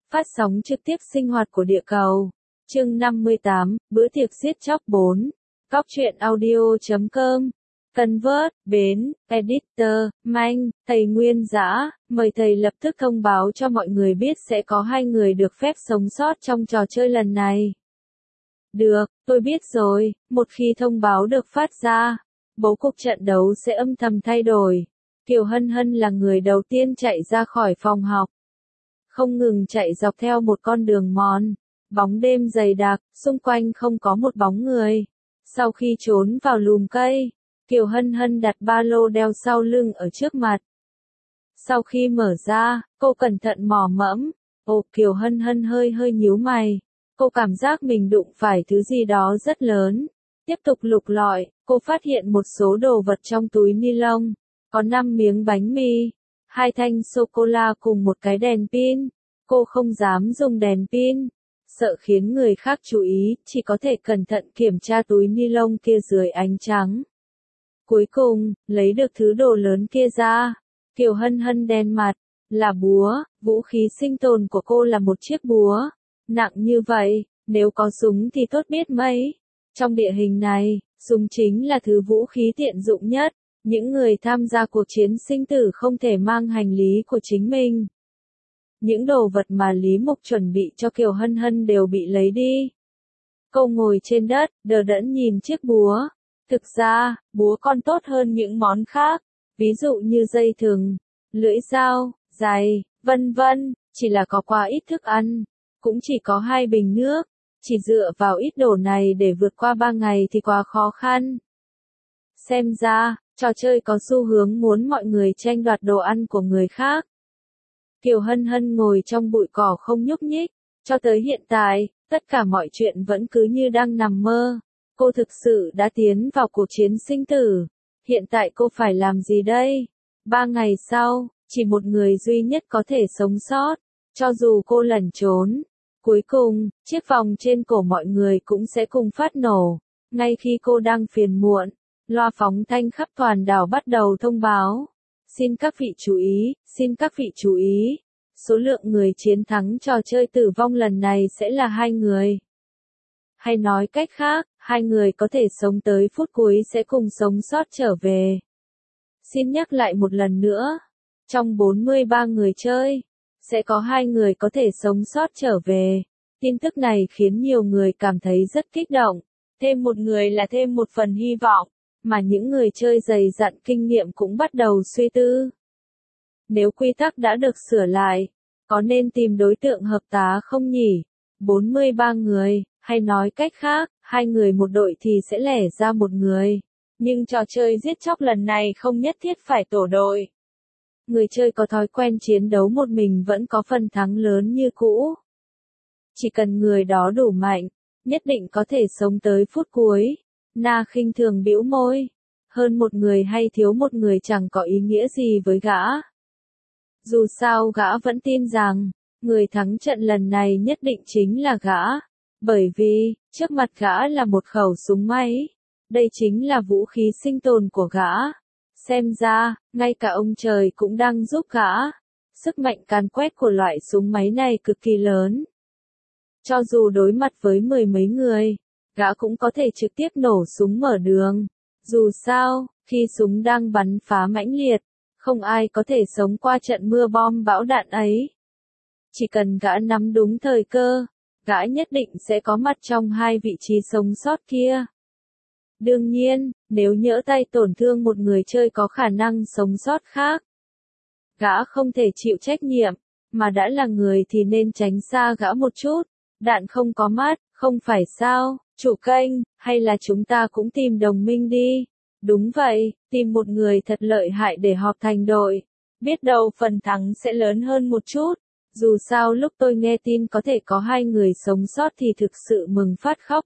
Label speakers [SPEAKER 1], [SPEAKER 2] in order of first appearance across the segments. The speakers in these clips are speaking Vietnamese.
[SPEAKER 1] Phát sóng trực tiếp sinh hoạt của địa cầu. Chương 58, bữa tiệc giết chóc 4. Cóc truyện audio.com. Convert, Bến, Editor, Manh, thầy Nguyên Dã, mời thầy lập tức thông báo cho mọi người biết sẽ có 2 người được phép sống sót trong trò chơi lần này. Được, tôi biết rồi, một khi thông báo được phát ra, bố cục trận đấu sẽ âm thầm thay đổi. Kiều Hân Hân là người đầu tiên chạy ra khỏi phòng học. Không ngừng chạy dọc theo một con đường mòn. Bóng đêm dày đặc, xung quanh không có một bóng người. Sau khi trốn vào lùm cây, Kiều Hân Hân đặt ba lô đeo sau lưng ở trước mặt. Sau khi mở ra, cô cẩn thận mò mẫm. Kiều Hân Hân hơi nhíu mày. Cô cảm giác mình đụng phải thứ gì đó rất lớn. Tiếp tục lục lọi, cô phát hiện một số đồ vật trong túi ni lông. Có 5 miếng bánh mì, 2 thanh sô-cô-la cùng một cái đèn pin. Cô không dám dùng đèn pin, sợ khiến người khác chú ý, chỉ có thể cẩn thận kiểm tra túi ni lông kia dưới ánh trắng. Cuối cùng, lấy được thứ đồ lớn kia ra. Kiều Hân Hân đen mặt, là búa, vũ khí sinh tồn của cô là một chiếc búa. Nặng như vậy, nếu có súng thì tốt biết mấy. Trong địa hình này, súng chính là thứ vũ khí tiện dụng nhất. Những người tham gia cuộc chiến sinh tử không thể mang hành lý của chính mình. Những đồ vật mà Lý Mục chuẩn bị cho Kiều Hân Hân đều bị lấy đi. Cô ngồi trên đất, đờ đẫn nhìn chiếc búa. Thực ra, búa còn tốt hơn những món khác, ví dụ như dây thừng, lưỡi dao, giày, vân vân, chỉ là có quá ít thức ăn, cũng chỉ có 2 bình nước, chỉ dựa vào ít đồ này để vượt qua 3 ngày thì quá khó khăn. Xem ra, trò chơi có xu hướng muốn mọi người tranh đoạt đồ ăn của người khác. Kiều Hân Hân ngồi trong bụi cỏ không nhúc nhích, cho tới hiện tại, tất cả mọi chuyện vẫn cứ như đang nằm mơ. Cô thực sự đã tiến vào cuộc chiến sinh tử. Hiện tại cô phải làm gì đây? 3 ngày sau, chỉ một người duy nhất có thể sống sót, cho dù cô lẩn trốn. Cuối cùng, chiếc vòng trên cổ mọi người cũng sẽ cùng phát nổ. Ngay khi cô đang phiền muộn, loa phóng thanh khắp toàn đảo bắt đầu thông báo. Xin các vị chú ý, xin các vị chú ý. Số lượng người chiến thắng trò chơi tử vong lần này sẽ là 2 người. Hay nói cách khác, 2 người có thể sống tới phút cuối sẽ cùng sống sót trở về. Xin nhắc lại một lần nữa. Trong 43 người chơi, sẽ có 2 người có thể sống sót trở về. Tin tức này khiến nhiều người cảm thấy rất kích động. Thêm một người là thêm một phần hy vọng. Mà những người chơi dày dặn kinh nghiệm cũng bắt đầu suy tư. Nếu quy tắc đã được sửa lại, có nên tìm đối tượng hợp tá không nhỉ? 43 người, hay nói cách khác, 2 người một đội thì sẽ lẻ ra một người. Nhưng trò chơi giết chóc lần này không nhất thiết phải tổ đội. Người chơi có thói quen chiến đấu một mình vẫn có phần thắng lớn như cũ. Chỉ cần người đó đủ mạnh, nhất định có thể sống tới phút cuối. Na khinh thường bĩu môi. Hơn một người hay thiếu một người chẳng có ý nghĩa gì với gã. Dù sao gã vẫn tin rằng, người thắng trận lần này nhất định chính là gã. Bởi vì, trước mặt gã là một khẩu súng máy. Đây chính là vũ khí sinh tồn của gã. Xem ra, ngay cả ông trời cũng đang giúp gã. Sức mạnh càn quét của loại súng máy này cực kỳ lớn. Cho dù đối mặt với 10 mấy người, gã cũng có thể trực tiếp nổ súng mở đường. Dù sao, khi súng đang bắn phá mãnh liệt, không ai có thể sống qua trận mưa bom bão đạn ấy. Chỉ cần gã nắm đúng thời cơ, gã nhất định sẽ có mặt trong 2 vị trí sống sót kia. Đương nhiên, nếu nhỡ tay tổn thương một người chơi có khả năng sống sót khác, gã không thể chịu trách nhiệm, mà đã là người thì nên tránh xa gã một chút. Đạn không có mắt, không phải sao? Chủ kênh, hay là chúng ta cũng tìm đồng minh đi? Đúng vậy, tìm một người thật lợi hại để họp thành đội. Biết đâu phần thắng sẽ lớn hơn một chút. Dù sao lúc tôi nghe tin có thể có 2 người sống sót thì thực sự mừng phát khóc.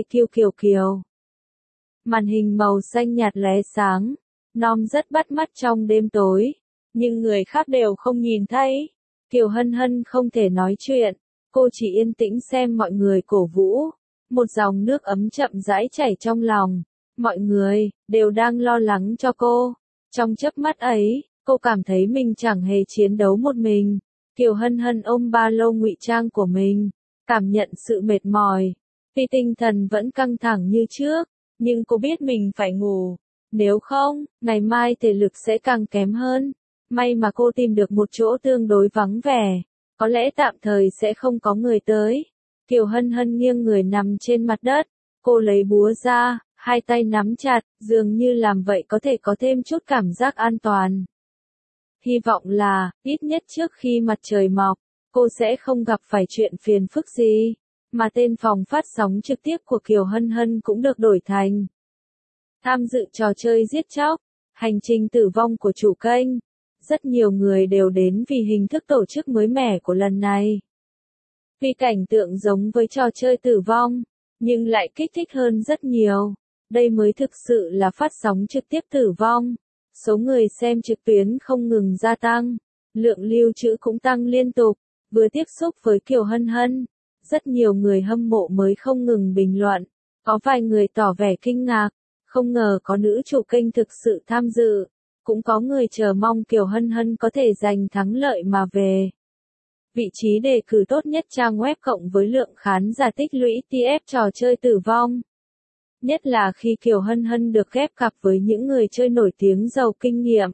[SPEAKER 1] Kiều. Màn hình màu xanh nhạt lóe sáng. Nom rất bắt mắt trong đêm tối. Nhưng người khác đều không nhìn thấy. Kiều Hân Hân không thể nói chuyện. Cô chỉ yên tĩnh xem mọi người cổ vũ. Một dòng nước ấm chậm rãi chảy trong lòng. Mọi người, đều đang lo lắng cho cô. Trong chớp mắt ấy, cô cảm thấy mình chẳng hề chiến đấu một mình. Kiều Hân Hân ôm ba lô ngụy trang của mình, cảm nhận sự mệt mỏi. Tuy tinh thần vẫn căng thẳng như trước, nhưng cô biết mình phải ngủ. Nếu không, ngày mai thể lực sẽ càng kém hơn. May mà cô tìm được một chỗ tương đối vắng vẻ. Có lẽ tạm thời sẽ không có người tới. Kiều Hân Hân nghiêng người nằm trên mặt đất. Cô lấy búa ra, hai tay nắm chặt, dường như làm vậy có thể có thêm chút cảm giác an toàn. Hy vọng là, ít nhất trước khi mặt trời mọc, cô sẽ không gặp phải chuyện phiền phức gì. Mà tên phòng phát sóng trực tiếp của Kiều Hân Hân cũng được đổi thành tham dự trò chơi giết chóc, hành trình tử vong của chủ kênh. Rất nhiều người đều đến vì hình thức tổ chức mới mẻ của lần này. Vì cảnh tượng giống với trò chơi tử vong, nhưng lại kích thích hơn rất nhiều. Đây mới thực sự là phát sóng trực tiếp tử vong. Số người xem trực tuyến không ngừng gia tăng, lượng lưu trữ cũng tăng liên tục. Vừa tiếp xúc với Kiều Hân Hân, rất nhiều người hâm mộ mới không ngừng bình luận. Có vài người tỏ vẻ kinh ngạc, không ngờ có nữ chủ kênh thực sự tham dự. Cũng có người chờ mong Kiều Hân Hân có thể giành thắng lợi mà về. Vị trí đề cử tốt nhất trang web cộng với lượng khán giả tích lũy TF trò chơi tử vong. Nhất là khi Kiều Hân Hân được ghép cặp với những người chơi nổi tiếng giàu kinh nghiệm.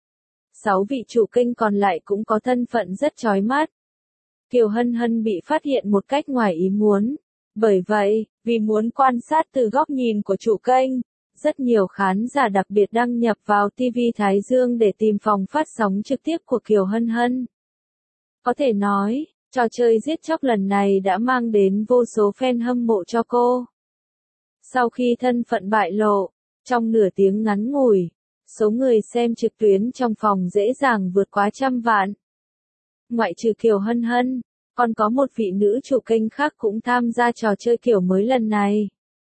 [SPEAKER 1] 6 vị chủ kênh còn lại cũng có thân phận rất chói mắt. Kiều Hân Hân bị phát hiện một cách ngoài ý muốn. Bởi vậy, vì muốn quan sát từ góc nhìn của chủ kênh, rất nhiều khán giả đặc biệt đăng nhập vào TV Thái Dương để tìm phòng phát sóng trực tiếp của Kiều Hân Hân. Có thể nói, trò chơi giết chóc lần này đã mang đến vô số fan hâm mộ cho cô. Sau khi thân phận bại lộ, trong nửa tiếng ngắn ngủi, số người xem trực tuyến trong phòng dễ dàng vượt quá 100 vạn. Ngoại trừ Kiều Hân Hân, còn có một vị nữ chủ kênh khác cũng tham gia trò chơi kiểu mới lần này.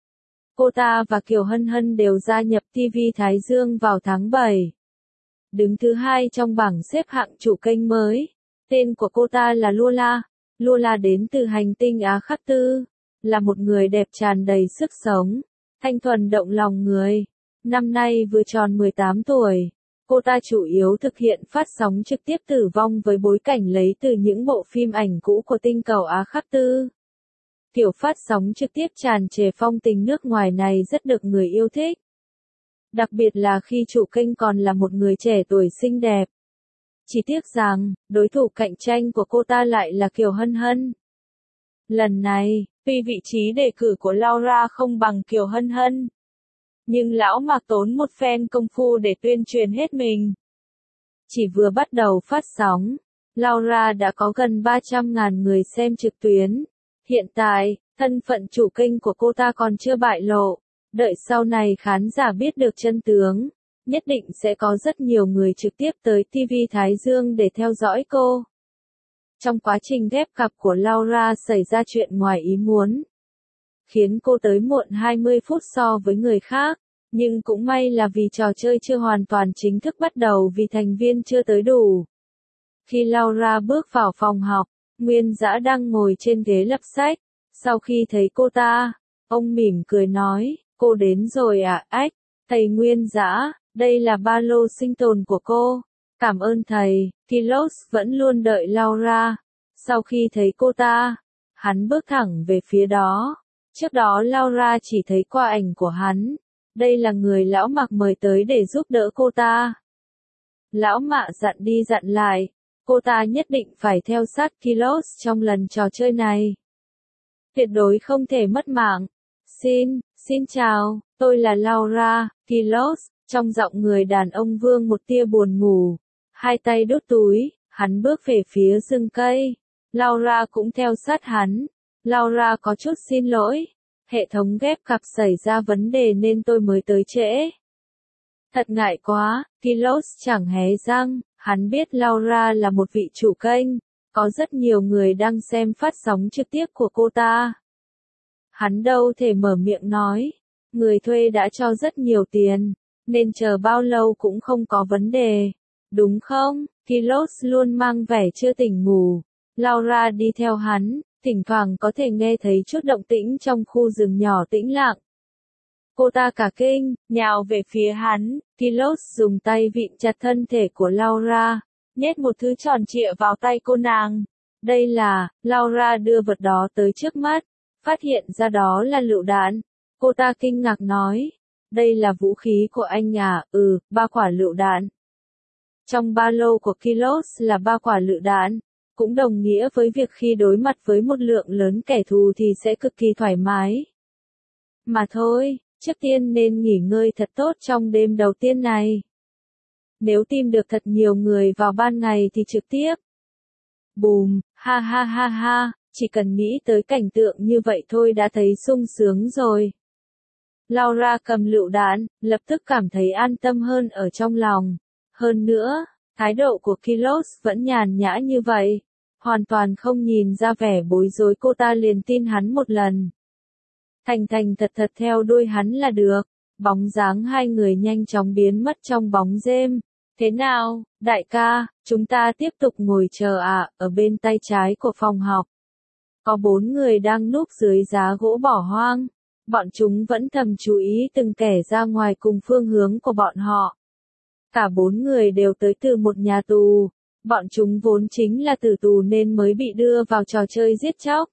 [SPEAKER 1] Cô ta và Kiều Hân Hân đều gia nhập TV Thái Dương vào tháng 7. Đứng thứ 2 trong bảng xếp hạng chủ kênh mới. Tên của cô ta là Lola. Lola đến từ hành tinh Á Khắc Tư, là một người đẹp tràn đầy sức sống, thanh thuần động lòng người. Năm nay vừa tròn 18 tuổi. Cô ta chủ yếu thực hiện phát sóng trực tiếp tử vong với bối cảnh lấy từ những bộ phim ảnh cũ của tinh cầu Á Khắc Tư. Kiểu phát sóng trực tiếp tràn trề phong tình nước ngoài này rất được người yêu thích. Đặc biệt là khi chủ kênh còn là một người trẻ tuổi xinh đẹp. Chỉ tiếc rằng, đối thủ cạnh tranh của cô ta lại là Kiều Hân Hân. Lần này, tuy vị trí đề cử của Laura không bằng Kiều Hân Hân, nhưng lão Mạc tốn một phen công phu để tuyên truyền hết mình. Chỉ vừa bắt đầu phát sóng, Laura đã có gần 300.000 người xem trực tuyến. Hiện tại, thân phận chủ kênh của cô ta còn chưa bại lộ. Đợi sau này khán giả biết được chân tướng, nhất định sẽ có rất nhiều người trực tiếp tới TV Thái Dương để theo dõi cô. Trong quá trình ghép cặp của Laura xảy ra chuyện ngoài ý muốn, khiến cô tới muộn 20 phút so với người khác, nhưng cũng may là vì trò chơi chưa hoàn toàn chính thức bắt đầu vì thành viên chưa tới đủ. Khi Laura bước vào phòng học, Nguyên Dã đang ngồi trên ghế lật sách. Sau khi thấy cô ta, ông mỉm cười nói, cô đến rồi à, ách, thầy Nguyên Dã, đây là ba lô sinh tồn của cô. Cảm ơn thầy. Kilos vẫn luôn đợi Laura. Sau khi thấy cô ta, hắn bước thẳng về phía đó. Trước đó Laura chỉ thấy qua ảnh của hắn. Đây là người lão Mạc mời tới để giúp đỡ cô ta. Lão Mạc dặn đi dặn lại, cô ta nhất định phải theo sát Kilos trong lần trò chơi này. Tuyệt đối không thể mất mạng. Xin chào, tôi là Laura. Kilos, trong giọng người đàn ông vương một tia buồn ngủ. Hai tay đút túi, hắn bước về phía rừng cây. Laura cũng theo sát hắn. Laura có chút xin lỗi. Hệ thống ghép cặp xảy ra vấn đề nên tôi mới tới trễ. Thật ngại quá, Kilos chẳng hé răng. Hắn biết Laura là một vị chủ kênh. Có rất nhiều người đang xem phát sóng trực tiếp của cô ta. Hắn đâu thể mở miệng nói. Người thuê đã cho rất nhiều tiền, nên chờ bao lâu cũng không có vấn đề. Đúng không? Kilos luôn mang vẻ chưa tỉnh ngủ. Laura đi theo hắn, thỉnh thoảng có thể nghe thấy chút động tĩnh trong khu rừng nhỏ tĩnh lặng. Cô ta cả kinh, nhào về phía hắn. Kilos dùng tay vịn chặt thân thể của Laura, nhét một thứ tròn trịa vào tay cô nàng. Đây là, Laura đưa vật đó tới trước mắt, phát hiện ra đó là lựu đạn. Cô ta kinh ngạc nói, đây là vũ khí của anh à, 3 quả lựu đạn. Trong ba lô của Kilos là 3 quả lựu đạn, cũng đồng nghĩa với việc khi đối mặt với một lượng lớn kẻ thù thì sẽ cực kỳ thoải mái. Mà thôi, trước tiên nên nghỉ ngơi thật tốt trong đêm đầu tiên này. Nếu tìm được thật nhiều người vào ban ngày thì trực tiếp. Bùm, ha ha ha ha, chỉ cần nghĩ tới cảnh tượng như vậy thôi đã thấy sung sướng rồi. Laura cầm lựu đạn, lập tức cảm thấy an tâm hơn ở trong lòng. Hơn nữa, thái độ của Kilos vẫn nhàn nhã như vậy, hoàn toàn không nhìn ra vẻ bối rối, cô ta liền tin hắn một lần. Thành thành thật thật theo đuôi hắn là được. Bóng dáng hai người nhanh chóng biến mất trong bóng rêm. Thế nào, đại ca, chúng ta tiếp tục ngồi chờ à? Ở bên tay trái của phòng học, có 4 người đang núp dưới giá gỗ bỏ hoang. Bọn chúng vẫn thầm chú ý từng kẻ ra ngoài cùng phương hướng của bọn họ. Cả 4 người đều tới từ một nhà tù. Bọn chúng vốn chính là tử tù nên mới bị đưa vào trò chơi giết chóc.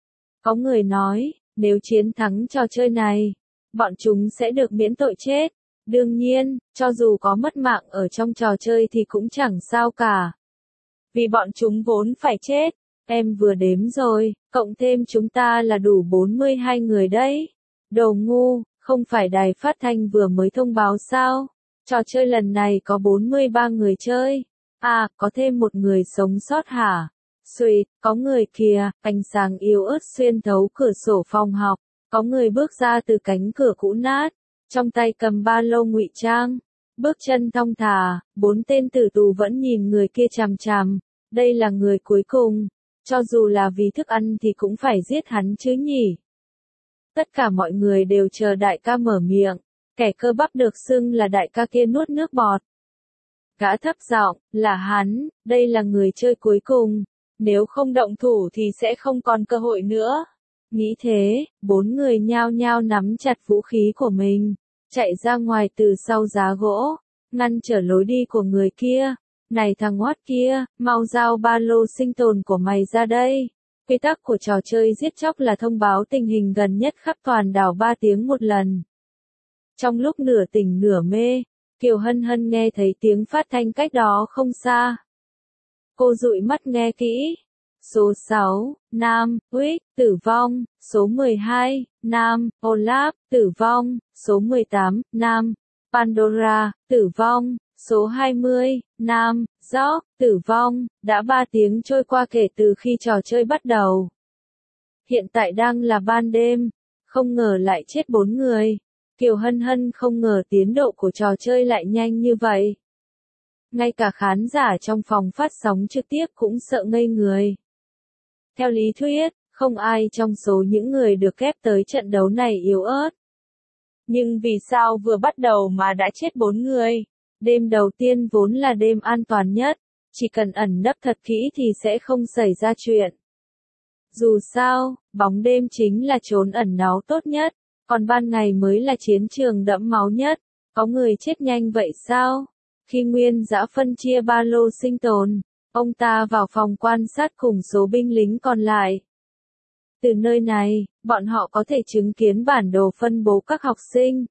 [SPEAKER 1] Có người nói, nếu chiến thắng trò chơi này, bọn chúng sẽ được miễn tội chết. Đương nhiên, cho dù có mất mạng ở trong trò chơi thì cũng chẳng sao cả. Vì bọn chúng vốn phải chết. Em vừa đếm rồi, cộng thêm chúng ta là đủ 42 người đấy. Đồ ngu, không phải đài phát thanh vừa mới thông báo sao? Trò chơi lần này có 43 người chơi. À, có thêm một người sống sót hả? Sweet, có người kìa, ánh sáng yếu ớt xuyên thấu cửa sổ phòng học. Có người bước ra từ cánh cửa cũ nát, trong tay cầm ba lô ngụy trang. Bước chân thong thả, 4 tên tử tù vẫn nhìn người kia chằm chằm. Đây là người cuối cùng. Cho dù là vì thức ăn thì cũng phải giết hắn chứ nhỉ. Tất cả mọi người đều chờ đại ca mở miệng. Kẻ cơ bắp được xưng là đại ca kia nuốt nước bọt. Gã thấp giọng, là hắn, đây là người chơi cuối cùng. Nếu không động thủ thì sẽ không còn cơ hội nữa. Nghĩ thế, 4 người nhao nhao nắm chặt vũ khí của mình, chạy ra ngoài từ sau giá gỗ, ngăn trở lối đi của người kia. Này thằng ngoát kia, mau giao ba lô sinh tồn của mày ra đây. Quy tắc của trò chơi giết chóc là thông báo tình hình gần nhất khắp toàn đảo 3 tiếng một lần. Trong lúc nửa tỉnh nửa mê, Kiều Hân Hân nghe thấy tiếng phát thanh cách đó không xa. Cô dụi mắt nghe kỹ. Số 6, Nam, Wick, tử vong. Số 12, Nam, Olaf, tử vong. Số 18, Nam, Pandora, tử vong. Số 20, Nam, Jock, tử vong. Đã 3 tiếng trôi qua kể từ khi trò chơi bắt đầu. Hiện tại đang là ban đêm. Không ngờ lại chết 4 người. Kiều Hân Hân không ngờ tiến độ của trò chơi lại nhanh như vậy. Ngay cả khán giả trong phòng phát sóng trực tiếp cũng sợ ngây người. Theo lý thuyết, không ai trong số những người được ghép tới trận đấu này yếu ớt. Nhưng vì sao vừa bắt đầu mà đã chết 4 người? Đêm đầu tiên vốn là đêm an toàn nhất, chỉ cần ẩn nấp thật kỹ thì sẽ không xảy ra chuyện. Dù sao, bóng đêm chính là chốn ẩn náu tốt nhất, còn ban ngày mới là chiến trường đẫm máu nhất. Có người chết nhanh vậy sao? Khi Nguyên Dã phân chia ba lô sinh tồn, ông ta vào phòng quan sát cùng số binh lính còn lại. Từ nơi này, bọn họ có thể chứng kiến bản đồ phân bố các học sinh.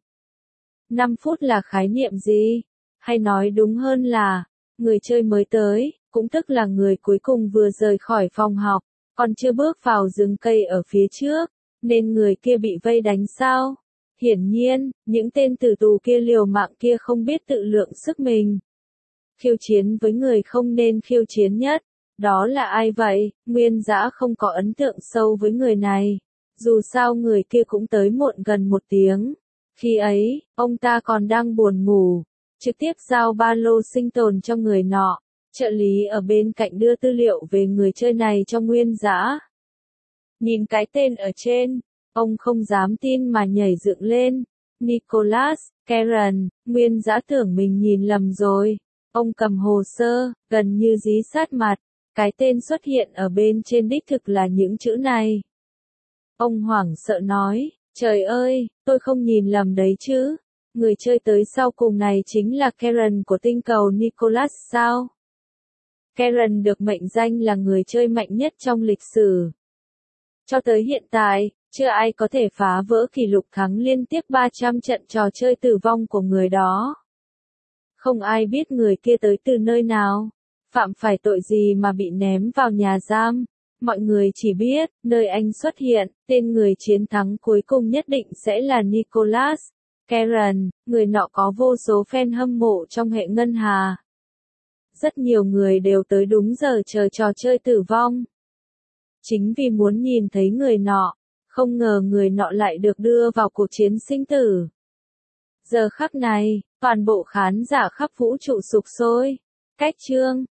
[SPEAKER 1] 5 phút là khái niệm gì? Hay nói đúng hơn là, người chơi mới tới, cũng tức là người cuối cùng vừa rời khỏi phòng học, còn chưa bước vào rừng cây ở phía trước, nên người kia bị vây đánh sao? Hiển nhiên, những tên tử tù kia liều mạng kia không biết tự lượng sức mình. Khiêu chiến với người không nên khiêu chiến nhất. Đó là ai vậy? Nguyên Dã không có ấn tượng sâu với người này. Dù sao người kia cũng tới muộn gần 1 tiếng. Khi ấy, ông ta còn đang buồn ngủ. Trực tiếp giao ba lô sinh tồn cho người nọ. Trợ lý ở bên cạnh đưa tư liệu về người chơi này cho Nguyên Dã. Nhìn cái tên ở trên, ông không dám tin mà nhảy dựng lên. Nicholas, Karen, Nguyên Dã tưởng mình nhìn lầm rồi. Ông cầm hồ sơ, gần như dí sát mặt. Cái tên xuất hiện ở bên trên đích thực là những chữ này. Ông hoảng sợ nói, trời ơi, tôi không nhìn lầm đấy chứ. Người chơi tới sau cùng này chính là Karen của tinh cầu Nicholas sao? Karen được mệnh danh là người chơi mạnh nhất trong lịch sử. Cho tới hiện tại, chưa ai có thể phá vỡ kỷ lục thắng liên tiếp 300 trận trò chơi tử vong của người đó. Không ai biết người kia tới từ nơi nào, phạm phải tội gì mà bị ném vào nhà giam. Mọi người chỉ biết, nơi anh xuất hiện, tên người chiến thắng cuối cùng nhất định sẽ là Nicholas. Karen, người nọ có vô số fan hâm mộ trong hệ ngân hà. Rất nhiều người đều tới đúng giờ chờ trò chơi tử vong. Chính vì muốn nhìn thấy người nọ, không ngờ người nọ lại được đưa vào cuộc chiến sinh tử. Giờ khắc này, toàn bộ khán giả khắp vũ trụ sục sôi. Cách chương